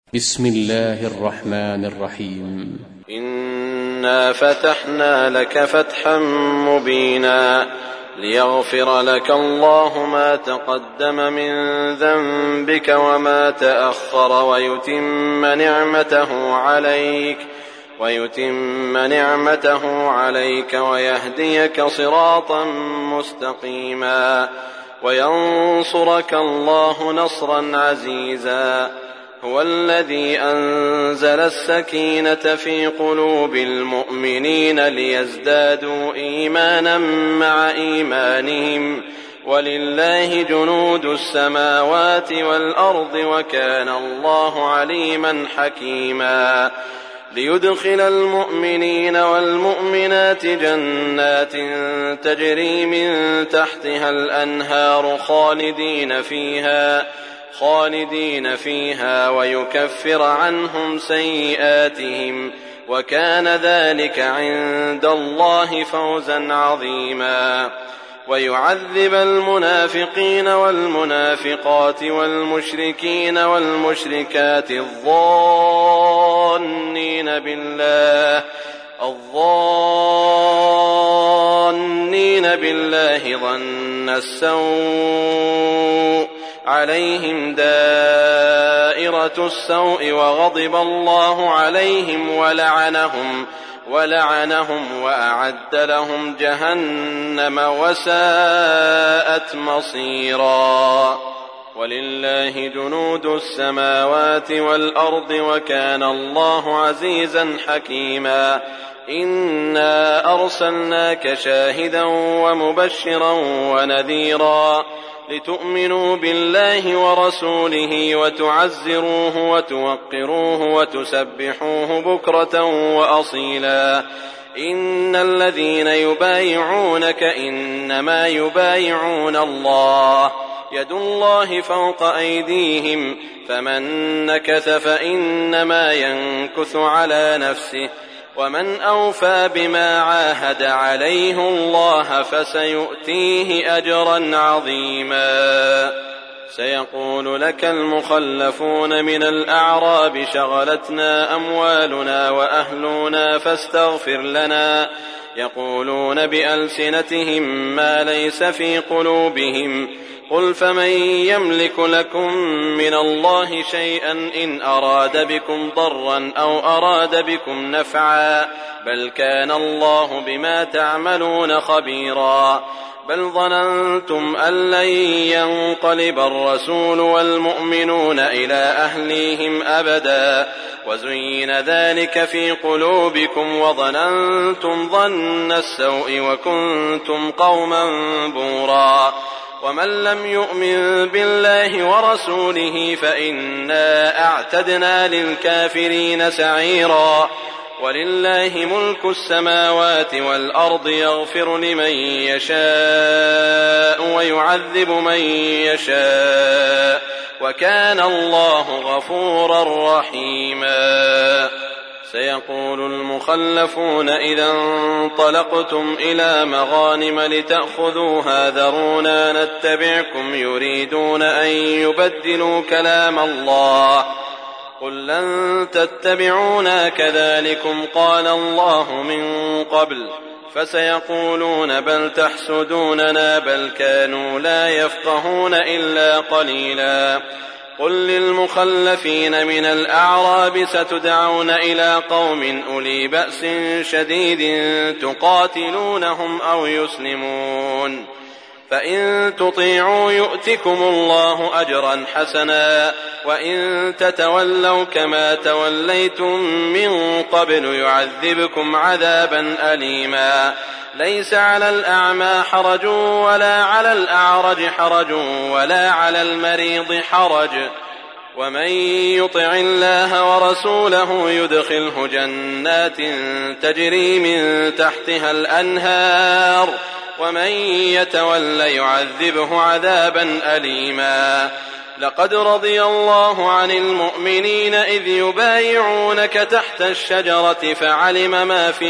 بسم الله الرحمن الرحيم. إنا فتحنا لك فتحا مبينا ليغفر لك الله ما تقدم من ذنبك وما تأخر ويتم نعمته عليك ويهديك صراطا مستقيما وينصرك الله نصرا عزيزا. هو الذي أنزل السكينة في قلوب المؤمنين ليزدادوا إيمانا مع إيمانهم ولله جنود السماوات والأرض وكان الله عليما حكيما. ليدخل المؤمنين والمؤمنات جنات تجري من تحتها الأنهار خالدين فيها ويكفر عنهم سيئاتهم وكان ذلك عند الله فوزا عظيما. ويعذب المنافقين والمنافقات والمشركين والمشركات الظانين بالله ظن السوء عليهم دائرة السوء وغضب الله عليهم ولعنهم وأعد لهم جهنم وساءت مصيرا. ولله جنود السماوات والأرض وكان الله عزيزا حكيما. إنا أرسلناك شاهدا ومبشرا ونذيرا لتؤمنوا بالله ورسوله وتعزروه وتوقروه وتسبحوه بكرة وأصيلا. إن الذين يبايعونك إنما يبايعون الله يد الله فوق أيديهم فمن نكث فإنما ينكث على نفسه ومن أوفى بما عاهد عليه الله فسيؤتيه أجرا عظيما. سيقول لك المخلفون من الأعراب شغلتنا أموالنا وأهلنا فاستغفر لنا يقولون بألسنتهم ما ليس في قلوبهم قل فمن يملك لكم من الله شيئا إن أراد بكم ضرا أو أراد بكم نفعا بل كان الله بما تعملون خبيرا. بل ظننتم أن لن ينقلب الرسول والمؤمنون إلى أهليهم أبدا وزين ذلك في قلوبكم وظننتم ظن السوء وكنتم قوما بورا. ومن لم يؤمن بالله ورسوله فإنا أعتدنا للكافرين سعيرا. ولله ملك السماوات والأرض يغفر لمن يشاء ويعذب من يشاء وكان الله غفورا رحيما. سيقول المخلفون إذا انطلقتم إلى مغانم لتأخذوها ذرونا نتبعكم يريدون أن يبدلوا كلام الله قل لن تتبعونا كذلكم قال الله من قبل فسيقولون بل تحسدوننا بل كانوا لا يفقهون إلا قليلا. قل للمخلفين من الأعراب ستدعون إلى قوم أولي بأس شديد تقاتلونهم أو يسلمون فإن تطيعوا يؤتكم الله أجرا حسنا وإن تتولوا كما توليتم من قبل يعذبكم عذابا أليما. ليس على الأعمى حرج ولا على الأعرج حرج ولا على المريض حرج ومن يطع الله ورسوله يدخله جنات تجري من تحتها الأنهار ومن يتول يعذبه عذابا أليما. لقد رضي الله عن المؤمنين إذ يبايعونك تحت الشجرة فعلم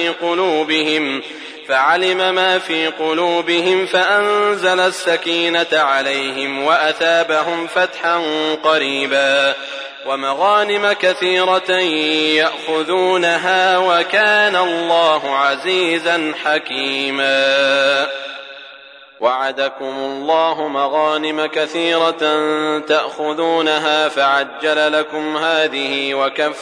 ما في قلوبهم فأنزل السكينة عليهم وأثابهم فتحا قريبا. ومغانم كثيرة يأخذونها وكان الله عزيزا حكيما. وعدكم الله مغانم كثيرة تأخذونها فعجل لكم هذه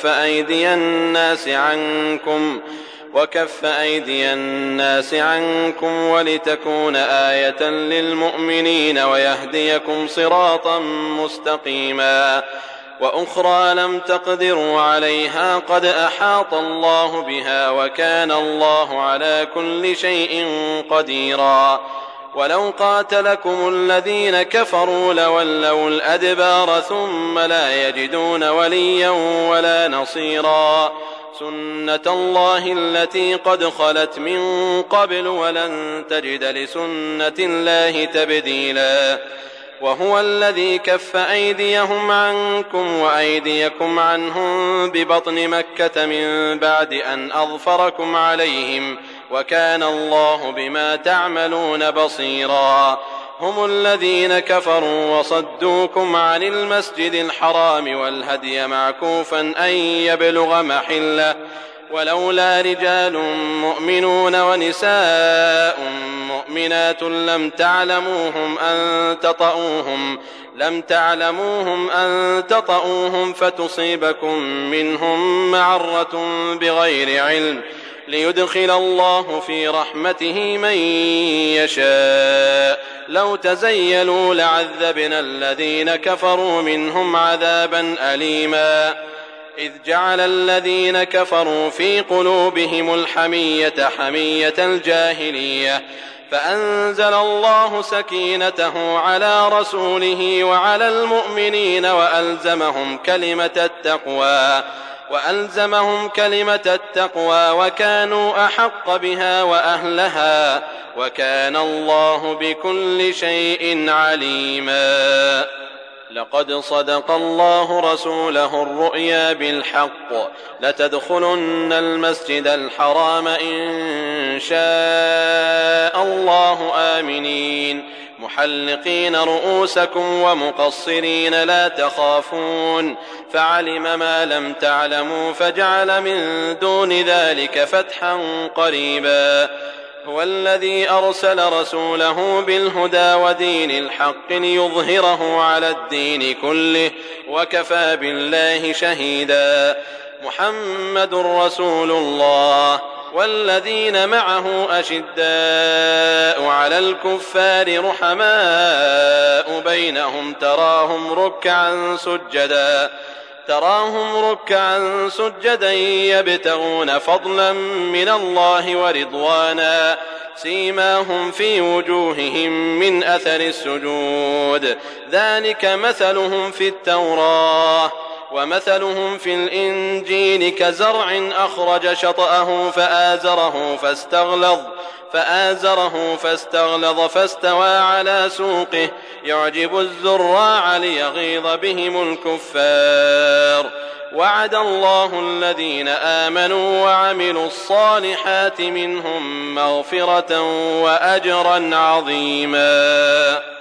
وكف أيدي الناس عنكم ولتكون آية للمؤمنين ويهديكم صراطا مستقيما. وأخرى لم تقدروا عليها قد أحاط الله بها وكان الله على كل شيء قديرا. ولو قاتلكم الذين كفروا لولوا الأدبار ثم لا يجدون وليا ولا نصيرا. سنة الله التي قد خلت من قبل ولن تجد لسنة الله تبديلا. وهو الذي كف أيديهم عنكم وأيديكم عنهم ببطن مكة من بعد أن أظفركم عليهم وكان الله بما تعملون بصيرا. هم الذين كفروا وصدوكم عن المسجد الحرام والهدي معكوفا أن يبلغ محله ولولا رجال مؤمنون ونساء مؤمنات لم تعلموهم أن تطؤوهم فتصيبكم منهم معرة بغير علم ليدخل الله في رحمته من يشاء. لو تزيلوا لعذبنا الذين كفروا منهم عذابا أليما. إذ جعل الذين كفروا في قلوبهم الحمية حمية الجاهلية فأنزل الله سكينته على رسوله وعلى المؤمنين وألزمهم كلمة التقوى وكانوا أحق بها وأهلها وكان الله بكل شيء عليما. لقد صدق الله رسوله الرؤيا بالحق لتدخلن المسجد الحرام إن شاء الله آمنين محلقين رؤوسكم ومقصرين لا تخافون فعلم ما لم تعلموا فجعل من دون ذلك فتحا قريبا. هو الذي أرسل رسوله بالهدى ودين الحق ليظهره على الدين كله وكفى بالله شهيدا. محمد رسول الله والذين معه أشداء على الكفار رحماء بينهم تراهم ركعا سجدا يبتغون فضلا من الله ورضوانا سيماهم في وجوههم من أثر السجود ذلك مثلهم في التوراة ومثلهم في الإنجيل كزرع أخرج شطأه فآزره فاستغلظ فاستوى على سوقه يعجب الزراع ليغيظ بهم الكفار. وعد الله الذين آمنوا وعملوا الصالحات منهم مغفرة وأجرا عظيما.